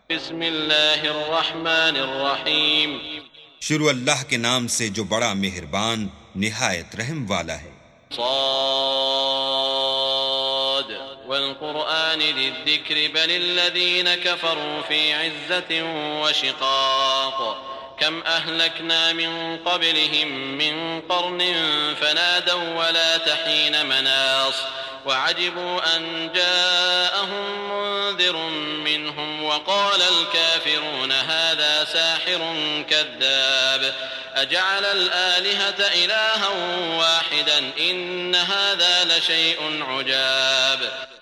بسم اللہ الرحمن الرحیم شروع اللہ کے نام سے جو بڑا مہربان نہایت رحم والا ہے۔ صاد والقرآن ذی الذکر بل الذین کفروا فی عزة وشقاق کم اہلکنا من قبلهم من قرن فنادوا ولا تحین مناص وعجبوا ان جاءهم منذر منهم وقال الكافرون هذا ساحر كذاب اجعل الآلهة إلها واحدا ان هذا لشيء عجاب۔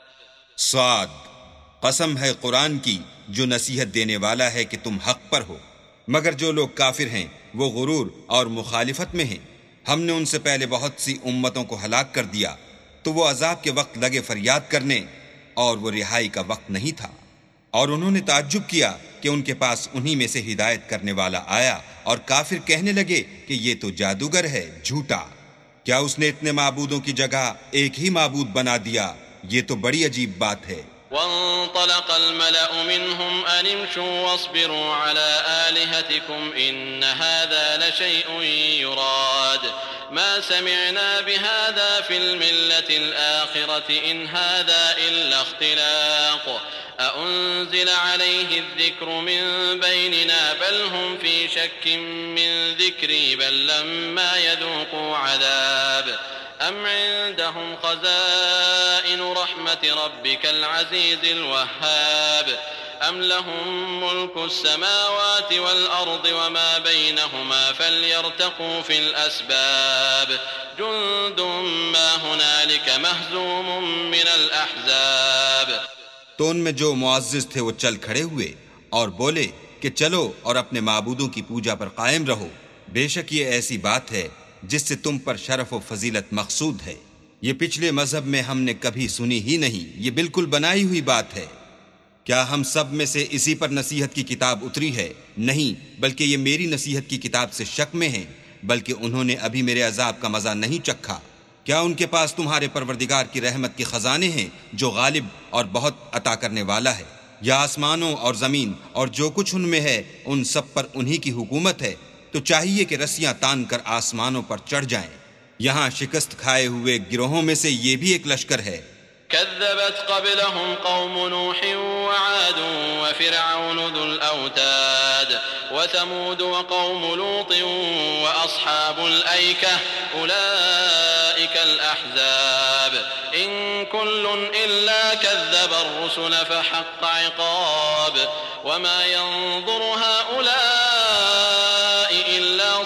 صاد، قسم ہے قرآن کی جو نصیحت دینے والا ہے کہ تم حق پر ہو، مگر جو لوگ کافر ہیں وہ غرور اور مخالفت میں ہیں۔ ہم نے ان سے پہلے بہت سی امتوں کو ہلاک کر دیا تو وہ عذاب کے وقت لگے فریاد کرنے اور وہ رہائی کا وقت نہیں تھا، اور انہوں نے تعجب کیا کہ ان کے پاس انہی میں سے ہدایت کرنے والا آیا، اور کافر کہنے لگے کہ یہ تو جادوگر ہے، جھوٹا، کیا اس نے اتنے معبودوں کی جگہ ایک ہی معبود بنا دیا؟ یہ تو بڑی عجیب بات ہے۔ وانطلق الملأ منهم أن امشوا واصبروا على آلهتكم إن هذا لشيء يراد ما سمعنا بهذا في الملة الآخرة إن هذا إلا اختلاق أأنزل عليه الذكر من بيننا بل هم في شك من ذكري بل لما يذوقوا عذاب أم عندهم خزائن رحمة ربك العزيز الوهاب أم لهم ملك السماوات والأرض وما بينهما فليرتقوا في الأسباب جند ما هنالك مهزوم من الأحزاب۔ تو ان میں جو معزز تھے وہ چل کھڑے ہوئے اور بولے کہ چلو اور اپنے معبودوں کی پوجا پر قائم رہو، بے شک یہ ایسی بات ہے جس سے تم پر شرف و فضیلت مقصود ہے، یہ پچھلے مذہب میں ہم نے کبھی سنی ہی نہیں، یہ بالکل بنائی ہوئی بات ہے۔ کیا ہم سب میں سے اسی پر نصیحت کی کتاب اتری ہے؟ نہیں، بلکہ یہ میری نصیحت کی کتاب سے شک میں ہیں، بلکہ انہوں نے ابھی میرے عذاب کا مزہ نہیں چکھا۔ کیا ان کے پاس تمہارے پروردگار کی رحمت کے خزانے ہیں جو غالب اور بہت عطا کرنے والا ہے؟ یا آسمانوں اور زمین اور جو کچھ ان میں ہے ان سب پر انہی کی حکومت ہے، تو چاہیے کہ رسیاں تان کر آسمانوں پر چڑھ جائیں۔ یہاں شکست کھائے ہوئے گروہوں میں سے یہ بھی ایک لشکر ہے۔ كذبت قبلهم قوم نوح وعاد وفرعون ذو الأوتاد وثمود وقوم لوط وأصحاب الأيكة أولئك الأحزاب إن كل إلا كذب الرسل فحق عقاب وما ينظر هؤلاء إلا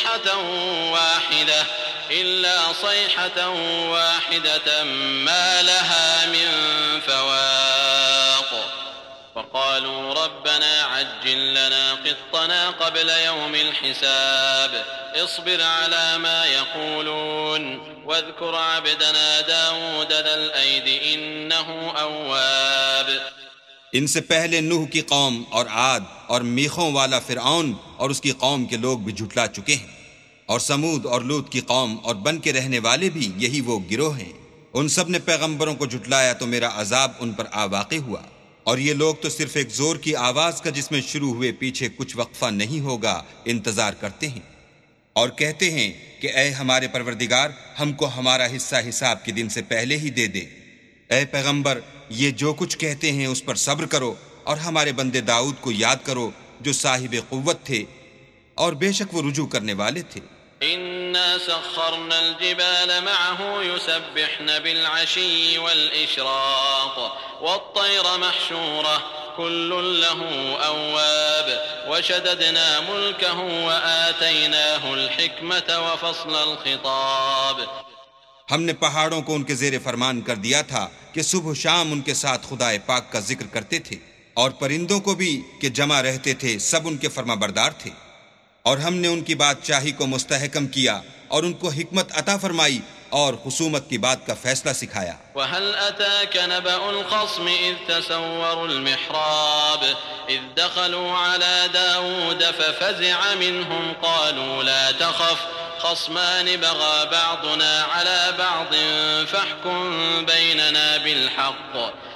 صيحة واحدة ما لها من فواق وقالوا ربنا عجل لنا قطنا قبل يوم الحساب اصبر على ما يقولون واذكر عبدنا داود ذا الأيد إنه أواب۔ ان سے پہلے نوح کی قوم اور عاد اور میخوں والا فرعون اور اس کی قوم کے لوگ بھی جھٹلا چکے ہیں، اور سمود اور لوط کی قوم اور بن کے رہنے والے بھی یہی وہ گروہ ہیں۔ ان سب نے پیغمبروں کو جھٹلایا تو میرا عذاب ان پر واقع ہوا، اور یہ لوگ تو صرف ایک زور کی آواز کا جس میں شروع ہوئے پیچھے کچھ وقفہ نہیں ہوگا انتظار کرتے ہیں، اور کہتے ہیں کہ اے ہمارے پروردگار ہم کو ہمارا حصہ حساب کے دن سے پہلے ہی دے دے۔ اے پیغمبر یہ جو کچھ کہتے ہیں اس پر صبر کرو، اور ہمارے بندے داؤد کو یاد کرو جو صاحب قوت تھے اور بے شک وہ رجوع کرنے والے تھے۔ إنا سخرنا الجبال معه يسبحن بالعشي والإشراق والطير محشورة كل له أواب وشددنا ملكه وآتيناه الحكمة وفصل الخطاب۔ ہم نے پہاڑوں کو ان کے زیر فرمان کر دیا تھا کہ صبح و شام ان کے ساتھ خدائے پاک کا ذکر کرتے تھے، اور پرندوں کو بھی کہ جمع رہتے تھے، سب ان کے فرما بردار تھے، اور ہم نے ان کی بادشاہی کو مستحکم کیا اور ان کو حکمت عطا فرمائی اور خصومت کی بات کا فیصلہ سکھایا۔ وَهَلْ أَتَاكَ نَبَأُ الْخَصْمِ إِذْ تَسَوَّرُوا الْمِحْرَابَ إِذْ دَخَلُوا عَلَى دَاوُودَ فَفَزِعَ مِنْهُمْ قَالُوا لَا تَخَفْ خصمان بغى بعضنا على بعض فاحكم بيننا بالحق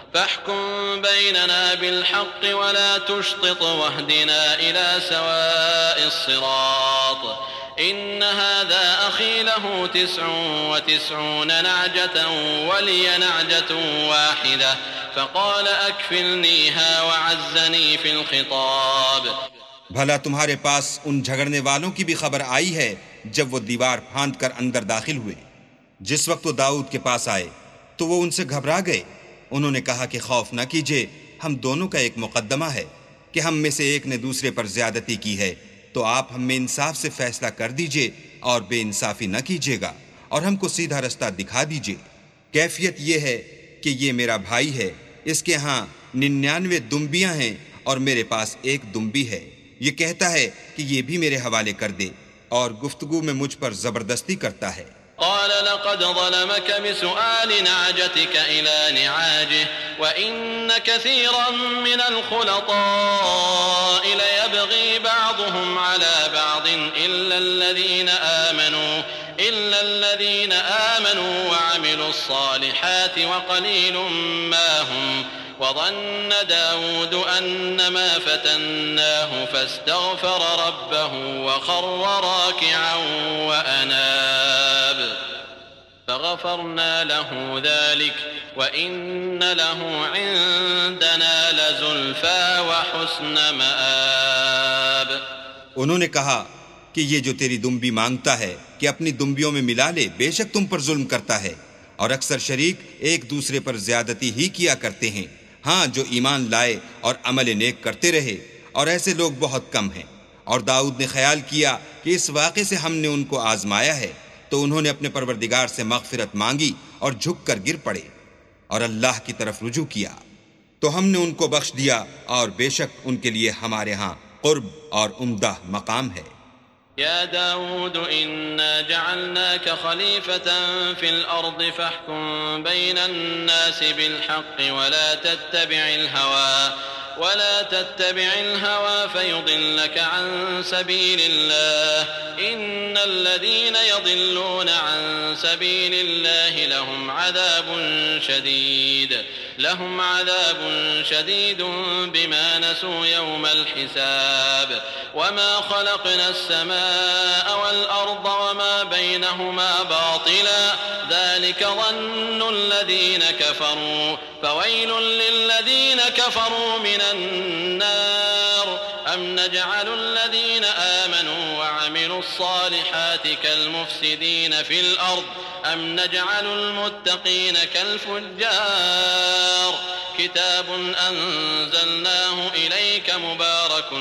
فاحكم بيننا بالحق ولا تشطط واهدنا إلى سواء الصراط إن هذا أخي له 99 نعجة ولي نعجة واحدة فقال أكفلنيها وعزني في الخطاب. بھلا تمہارے پاس ان جھگڑنے والوں کی بھی خبر آئی ہے جب وہ دیوار پھاند کر اندر داخل ہوئے؟ جس وقت وہ داؤد کے پاس آئے تو وہ ان سے گھبرا گئے. انہوں نے کہا کہ خوف نہ کیجیے، ہم دونوں کا ایک مقدمہ ہے کہ ہم میں سے ایک نے دوسرے پر زیادتی کی ہے، تو آپ ہم میں انصاف سے فیصلہ کر دیجئے اور بے انصافی نہ کیجیے گا اور ہم کو سیدھا رستہ دکھا دیجئے. کیفیت یہ ہے کہ یہ میرا بھائی ہے، اس کے ہاں 99 دمبیاں ہیں اور میرے پاس ایک دمبی ہے. یہ کہتا ہے کہ یہ بھی میرے حوالے کر دے اور گفتگو میں مجھ پر زبردستی کرتا ہے. قال لقد ظلمك بسؤال نعجتك إلى نعاجه وإن كثيرا من الخلطاء ليبغي بعضهم على بعض إلا الذين آمنوا وعملوا الصالحات وقليل ما هم وظن داود أنما فتناه فاستغفر ربه وخر راكعا وأناب فغفرنا له ذلك وإن له عندنا لزلفى وحسن مآب. انہوں نے کہا کہ یہ جو تیری دمبی مانگتا ہے کہ اپنی دمبیوں میں ملا لے، بے شک تم پر ظلم کرتا ہے اور اکثر شریک ایک دوسرے پر زیادتی ہی کیا کرتے ہیں. ہاں جو ایمان لائے اور عمل نیک کرتے رہے، اور ایسے لوگ بہت کم ہیں. اور داؤد نے خیال کیا کہ اس واقعے سے ہم نے ان کو آزمایا ہے، تو انہوں نے اپنے پروردگار سے مغفرت مانگی اور جھک کر گر پڑے اور اللہ کی طرف رجوع کیا، تو ہم نے ان کو بخش دیا، اور بے شک ان کے لیے ہمارے ہاں قرب اور عمدہ مقام ہے. يا داود إنا جعلناك خليفة في الأرض فاحكم بين الناس بالحق ولا تتبع الهوى فيضلك عن سبيل الله إن الذين يضلون عن سبيل الله لهم عذاب شديد بما نسوا يوم الحساب وما خلقنا السماء والأرض وما بينهما باطلا ذلك ظن الذين كفروا فويل للذين كفروا من النار أم نجعل الذين آمنوا وعملوا الصالحات كالمفسدين في الأرض أم نجعل المتقين كالفجار كتاب أنزلناه إليك مبارك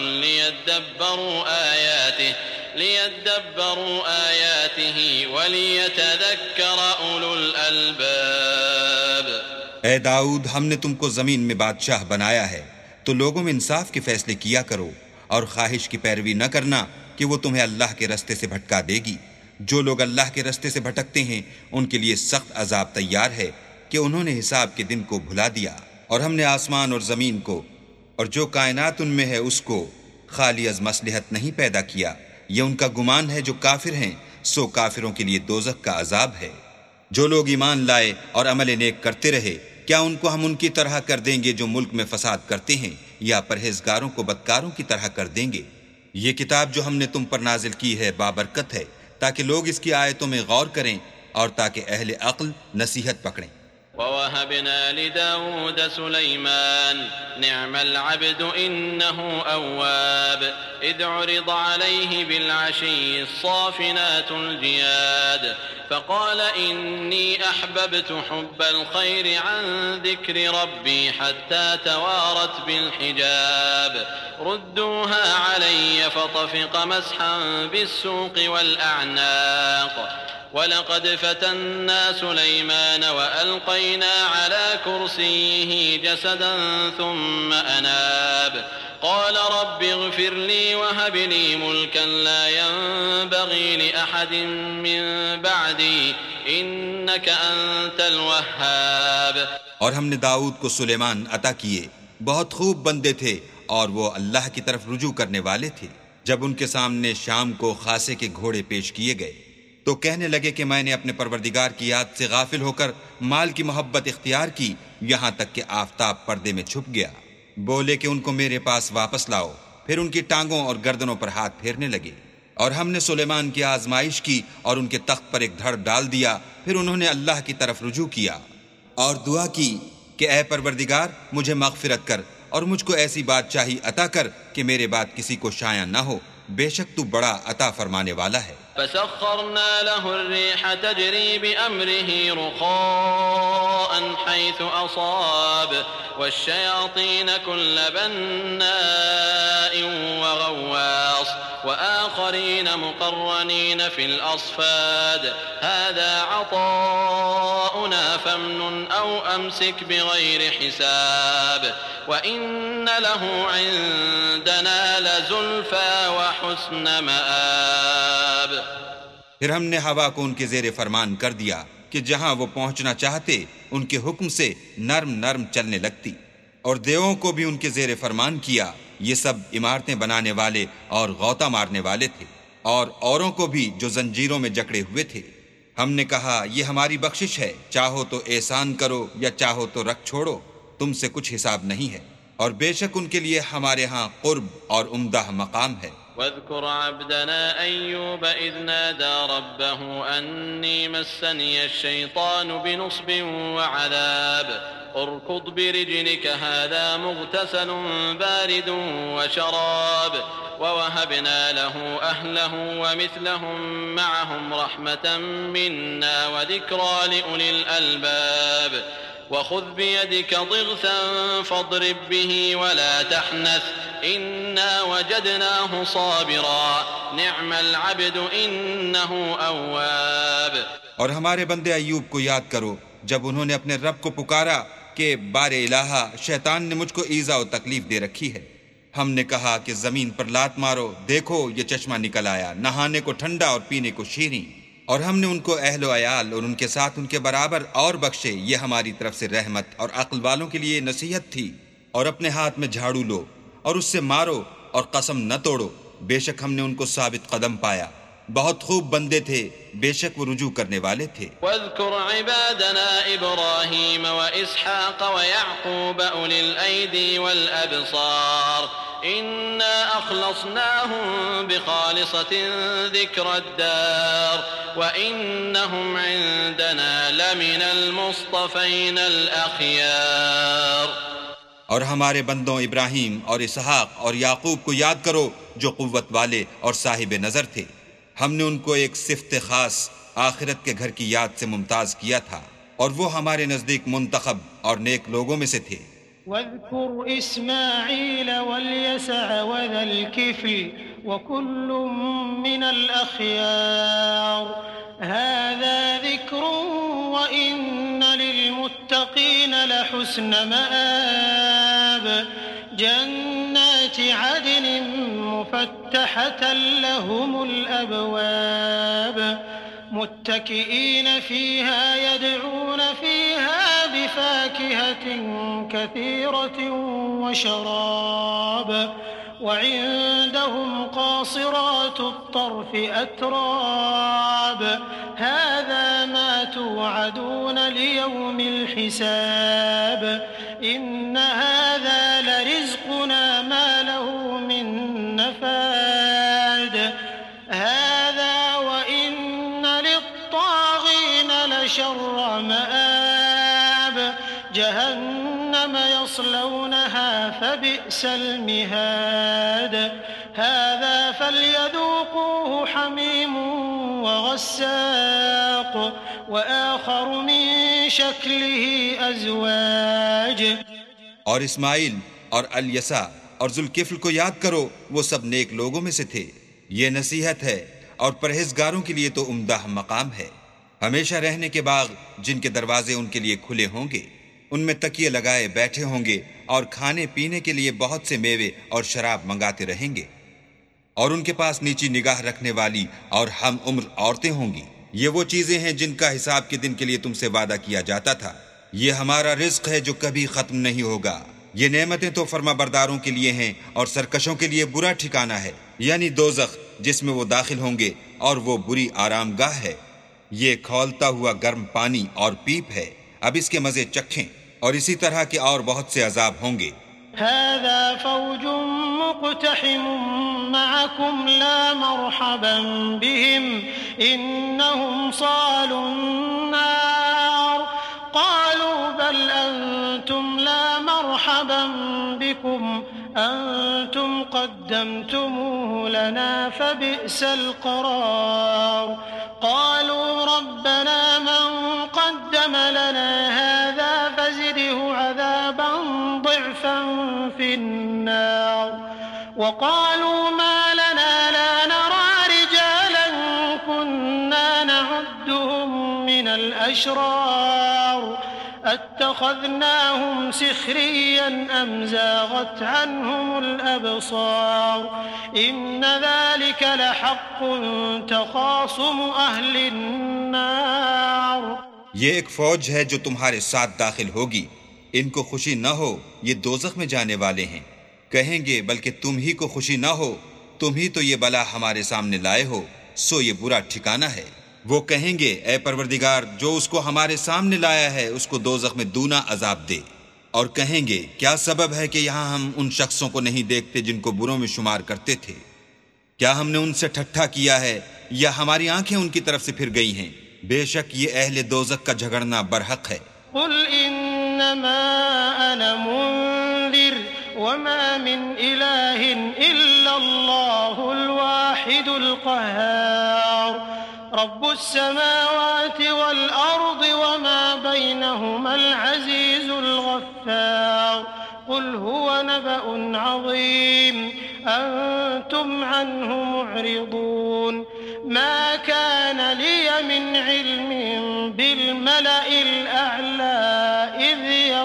ليدبروا آياته وليتذكر أولو الألباب. اے داؤد، ہم نے تم کو زمین میں بادشاہ بنایا ہے، تو لوگوں میں انصاف کے فیصلے کیا کرو اور خواہش کی پیروی نہ کرنا کہ وہ تمہیں اللہ کے رستے سے بھٹکا دے گی. جو لوگ اللہ کے رستے سے بھٹکتے ہیں ان کے لیے سخت عذاب تیار ہے کہ انہوں نے حساب کے دن کو بھلا دیا. اور ہم نے آسمان اور زمین کو اور جو کائنات ان میں ہے اس کو خالی از مصلحت نہیں پیدا کیا. یہ ان کا گمان ہے جو کافر ہیں، سو کافروں کے لیے دوزخ کا عذاب ہے. جو لوگ ایمان لائے اور عمل نیک کرتے رہے، کیا ان کو ہم ان کی طرح کر دیں گے جو ملک میں فساد کرتے ہیں، یا پرہیزگاروں کو بدکاروں کی طرح کر دیں گے؟ یہ کتاب جو ہم نے تم پر نازل کی ہے بابرکت ہے، تاکہ لوگ اس کی آیتوں میں غور کریں اور تاکہ اہل عقل نصیحت پکڑیں. وَوَهَبْنَا لِدَاوُودَ سُلَيْمَانَ نِعْمَ الْعَبْدُ إِنَّهُ أَوَّابٌ إِذْ عُرِضَ عَلَيْهِ بِالْعَشِيِّ الصَّافِنَاتُ الْجِيَادُ فَقَالَ إِنِّي أَحْبَبْتُ حُبَّ الْخَيْرِ عَنْ ذِكْرِ رَبِّي حَتَّى تَوَارَتْ بِالْحِجَابِ رُدُّوهَا عَلَيَّ فَطَفِقَ مَسْحًا بِالسُّوقِ وَالْأَعْنَاقِ وَلَقَدْ فَتَنَّا سُلَيْمَانَ وَأَلْقَيْنَا عَلَى كُرْسِيِّهِ جَسَدًا ثُمَّ أَنَابَ قَالَ رَبِّ اغْفِرْ لِي وَهَبْ لِي مُلْكًا لَا يَنبَغِي لِأَحَدٍ مِّن بَعْدِي إِنَّكَ أَنتَ الْوَهَّابُ. اور ہم نے داؤد کو سلیمان عطا کیے، بہت خوب بندے تھے اور وہ اللہ کی طرف رجوع کرنے والے تھے. جب ان کے سامنے شام کو خاصے کے گھوڑے پیش کیے گئے تو کہنے لگے کہ میں نے اپنے پروردگار کی یاد سے غافل ہو کر مال کی محبت اختیار کی یہاں تک کہ آفتاب پردے میں چھپ گیا۔ بولے کہ ان کو میرے پاس واپس لاؤ، پھر ان کی ٹانگوں اور گردنوں پر ہاتھ پھیرنے لگے۔ اور ہم نے سلیمان کی آزمائش کی اور ان کے تخت پر ایک دھڑ ڈال دیا، پھر انہوں نے اللہ کی طرف رجوع کیا اور دعا کی کہ اے پروردگار مجھے مغفرت کر اور مجھ کو ایسی بادشاہی عطا کر کہ میرے بعد کسی کو شایع نہ ہو، بے شک تو بڑا عطا فرمانے والا ہے۔ فسخرنا له الريح تجري بأمره رخاء حيث أصاب والشياطين كل بناء وغواص وآخرين مقرنين في الأصفاد هذا عطاؤنا فامنن أو أمسك بغير حساب وإن له عندنا لزلفى وحسن مآب۔ پھر ہم نے ہوا کو ان کے زیر فرمان کر دیا کہ جہاں وہ پہنچنا چاہتے ان کے حکم سے نرم نرم چلنے لگتی، اور دیووں کو بھی ان کے زیر فرمان کیا، یہ سب عمارتیں بنانے والے اور غوطہ مارنے والے تھے، اور اوروں کو بھی جو زنجیروں میں جکڑے ہوئے تھے۔ ہم نے کہا یہ ہماری بخشش ہے، چاہو تو احسان کرو یا چاہو تو رکھ چھوڑو، تم سے کچھ حساب نہیں ہے، اور بے شک ان کے لیے ہمارے ہاں قرب اور عمدہ مقام ہے۔ واذكر عبدنا أيوب إذ نادى ربه أني مسني الشيطان بنصب وعذاب اركض برجلك هذا مغتسل بارد وشراب ووهبنا له أهله ومثلهم معهم رحمة منا وذكرى لأولي الألباب وخذ بيدك ضغثا فاضرب به ولا تحنث إنا وجدناه صابرا نعم العبد إنه أواب۔ اور ہمارے بندے ایوب کو یاد کرو جب انہوں نے اپنے رب کو پکارا کہ بار الہا شیطان نے مجھ کو ایذا و تکلیف دے رکھی ہے۔ ہم نے کہا کہ زمین پر لات مارو، دیکھو یہ چشمہ نکل آیا، نہانے کو ٹھنڈا اور پینے کو شیریں، اور ہم نے ان کو اہل و عیال اور ان کے ساتھ ان کے برابر اور بخشے، یہ ہماری طرف سے رحمت اور عقل والوں کے لیے نصیحت تھی۔ اور اپنے ہاتھ میں جھاڑو لو اور اس سے مارو اور قسم نہ توڑو، بے شک ہم نے ان کو ثابت قدم پایا، بہت خوب بندے تھے، بے شک وہ رجوع کرنے والے تھے۔ واذكر عبادنا إبراهيم وإسحاق ويعقوب أولي الأيدي والأبصار إنا أخلصناهم بخالصة ذكر الدار وإنهم عندنا لمن المصطفين الأخيار۔ اور ہمارے بندوں ابراہیم اور اسحاق اور یعقوب کو یاد کرو جو قوت والے اور صاحب نظر تھے، ہم نے ان کو ایک صفت خاص آخرت کے گھر کی یاد سے ممتاز کیا تھا، اور وہ ہمارے نزدیک منتخب اور نیک لوگوں میں سے تھے۔ واذكر إسماعيل واليسع وذا الكفل وكل من الأخيار هذا ذكر وإن للمتقين لحسن مآب جنات عدن مفتحة لهم الأبواب متكئين فيها يدعون فيها بفاكهة كثيرة وشراب وعندهم قاصرات الطرف أتراب هذا ما توعدون ليوم الحساب إن هذا لرزقنا ما له من نفاد هذا وإن للطاغين لشر مآب جهنم يصلونها فبئس المهاد هذا فليذوقوه حميم وغساق وآخر من شكله أزواج۔ اور اسماعیل اور الیسع اور ذوالکفل کو یاد کرو، وہ سب نیک لوگوں میں سے تھے، یہ نصیحت ہے اور پرہیزگاروں کے لیے تو عمدہ مقام ہے۔ ہمیشہ رہنے کے باغ جن کے دروازے ان کے لیے کھلے ہوں گے، ان میں تکیے لگائے بیٹھے ہوں گے، اور کھانے پینے کے لیے بہت سے میوے اور شراب منگاتے رہیں گے، اور ان کے پاس نیچی نگاہ رکھنے والی اور ہم عمر عورتیں ہوں گی۔ یہ وہ چیزیں ہیں جن کا حساب کے دن کے لیے تم سے وعدہ کیا جاتا تھا، یہ ہمارا رزق ہے جو کبھی ختم نہیں ہوگا۔ یہ نعمتیں تو فرما برداروں کے لیے ہیں اور سرکشوں کے لیے برا ٹھکانہ ہے، یعنی دوزخ جس میں وہ داخل ہوں گے، اور وہ بری آرام گاہ ہے۔ یہ کھولتا ہوا گرم پانی اور پیپ ہے، اب اس کے مزے چکھیں۔ اور اسی طرح کے اور بہت سے عذاب ہوں گے۔ هذا فوج مقتحم معكم لا مرحبا بهم إنهم صالوا النار قالوا بل أنتم لا مرحبا بكم أنتم قدمتموه لنا فبئس القرار قالوا ربنا من قدم لنا هذا فزده عذابا ضعفا في النار وقالوا ما لنا لا نرى رجالا كنا نعدهم من الأشرار اتخذناهم سخريا أم زاغت عنهم الأبصار إن ذلك لحق تخاصم أهل النار۔ یہ ایک فوج ہے جو تمہارے ساتھ داخل ہوگی، ان کو خوشی نہ ہو یہ دوزخ میں جانے والے ہیں۔ کہیں گے بلکہ تم ہی کو خوشی نہ ہو، تم ہی تو یہ بلا ہمارے سامنے لائے ہو، سو یہ برا ٹھکانہ ہے۔ وہ کہیں گے اے پروردگار جو اس کو ہمارے سامنے لایا ہے اس کو دوزخ میں دونا عذاب دے، اور کہیں گے کیا سبب ہے کہ یہاں ہم ان شخصوں کو نہیں دیکھتے جن کو بروں میں شمار کرتے تھے؟ کیا ہم نے ان سے ٹھٹھا کیا ہے یا ہماری آنکھیں ان کی طرف سے پھر گئی ہیں؟ بے شک یہ اہل دوزخ کا جھگڑنا برحق ہے۔ قل انما انا منذر وما من اله الا الله الواحد القهار رب السماوات والارض وما بينهما العزيز الغفار قل هو نبأ عظيم أنتم عنه معرضون ما كان لي من علم بالملأ الأعلى إذ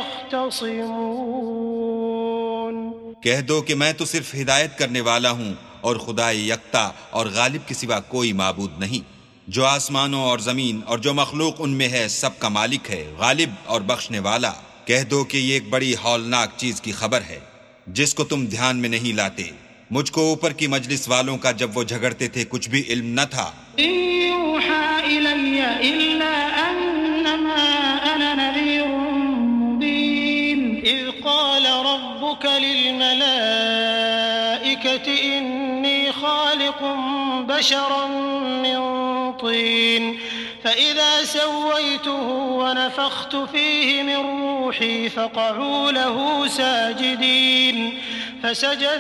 يختصمون۔ کہہ دو کہ میں تو صرف ہدایت کرنے والا ہوں اور خدا یکتا اور غالب کے سوا کوئی معبود نہیں، جو آسمانوں اور زمین اور جو مخلوق ان میں ہے سب کا مالک ہے، غالب اور بخشنے والا۔ کہہ دو کہ یہ ایک بڑی ہولناک چیز کی خبر ہے جس کو تم دھیان میں نہیں لاتے۔ مجھ کو اوپر کی مجلس والوں کا جب وہ جھگڑتے تھے کچھ بھی علم نہ تھا۔ إن يوحى إلي إلا أنما أنا نذير مبين إذ قال ربك للملائكة إني خالق بشرا من طين فإذا سويته ونفخت فيه من روحي فقعوا له ساجدين فسجد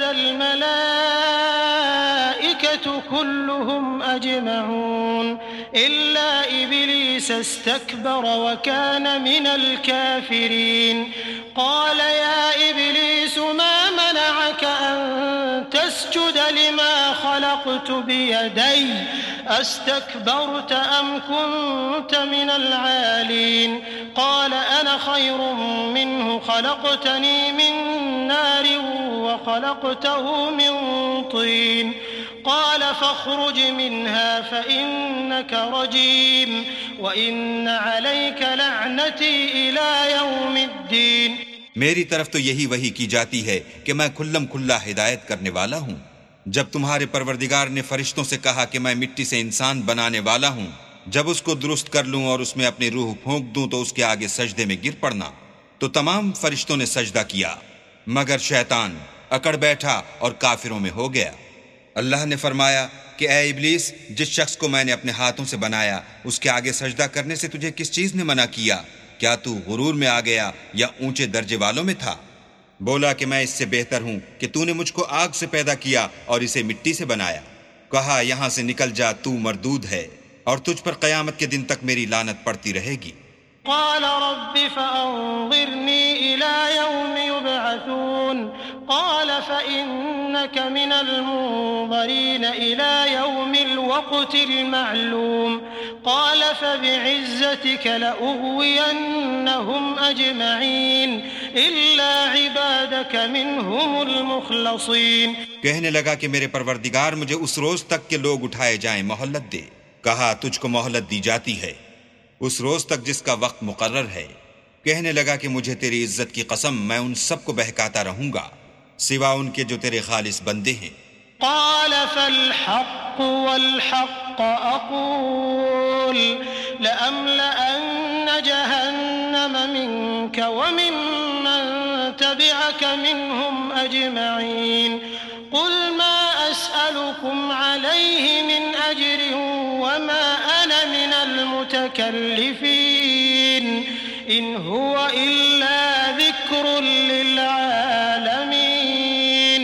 الملائكة كلهم أجمعون إلا إبليس استكبر وكان من الكافرين قال يا إبليس ما منعك أن تسجد لما خلقت بيدي أستكبرت أم كنت من العالين قال أنا خير منه خلقتني من نار وخلقته من طين قال فاخرج منها فإنك رجيم وإن عليك لعنتي إلى يوم الدين۔ میری طرف تو یہی وحی کی جاتی ہے کہ میں کھلم کھلا ہدایت کرنے والا ہوں۔ جب تمہارے پروردگار نے فرشتوں سے کہا کہ میں مٹی سے انسان بنانے والا ہوں، جب اس کو درست کر لوں اور اس میں اپنی روح پھونک دوں تو اس کے آگے سجدے میں گر پڑنا، تو تمام فرشتوں نے سجدہ کیا مگر شیطان اکڑ بیٹھا اور کافروں میں ہو گیا۔ اللہ نے فرمایا کہ اے ابلیس، جس شخص کو میں نے اپنے ہاتھوں سے بنایا اس کے آگے سجدہ کرنے سے تجھے کس چیز نے منع کیا؟ کیا تو غرور میں آ گیا یا اونچے درجے والوں میں تھا؟ بولا کہ میں اس سے بہتر ہوں کہ تو نے مجھ کو آگ سے پیدا کیا اور اسے مٹی سے بنایا۔ کہا یہاں سے نکل جا، تو مردود ہے اور تجھ پر قیامت کے دن تک میری لعنت پڑتی رہے گی۔ قال رب فأنظرني إلى يوم يبعثون قال فإنك من المنظرين إلى يوم الوقت المعلوم قال فبعزتك لأغوينهم أجمعين إلا عبادك منهم المخلصين۔ کہنے لگا کہ میرے پروردگار مجھے اس روز تک کہ لوگ اٹھائے جائیں مہلت دے۔ کہا تجھ کو مہلت دی جاتی ہے اس روز تک جس کا وقت مقرر ہے۔ کہنے لگا کہ مجھے تیری عزت کی قسم میں ان سب کو بہکاتا رہوں گا سوا ان کے جو تیرے خالص بندے ہیں۔ قال فالحق والحق أقول لأملأن جهنم جهنم منك وممن تبعك منهم أجمعين قل ما أسألكم عليه من أجر وما أنا من المتكلفين إن هو إلا ذكر للعالمين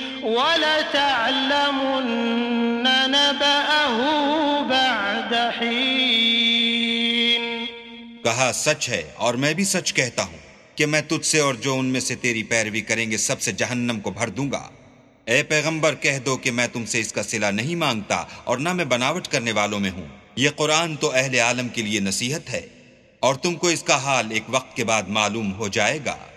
وَلَتَعْلَمُنَّ نَبَأَهُ بَعْدَ حِينٍ۔ کہا سچ ہے اور میں بھی سچ کہتا ہوں کہ میں تجھ سے اور جو ان میں سے تیری پیروی کریں گے سب سے جہنم کو بھر دوں گا۔ اے پیغمبر کہہ دو کہ میں تم سے اس کا صلہ نہیں مانگتا اور نہ میں بناوٹ کرنے والوں میں ہوں۔ یہ قرآن تو اہل عالم کے لیے نصیحت ہے اور تم کو اس کا حال ایک وقت کے بعد معلوم ہو جائے گا۔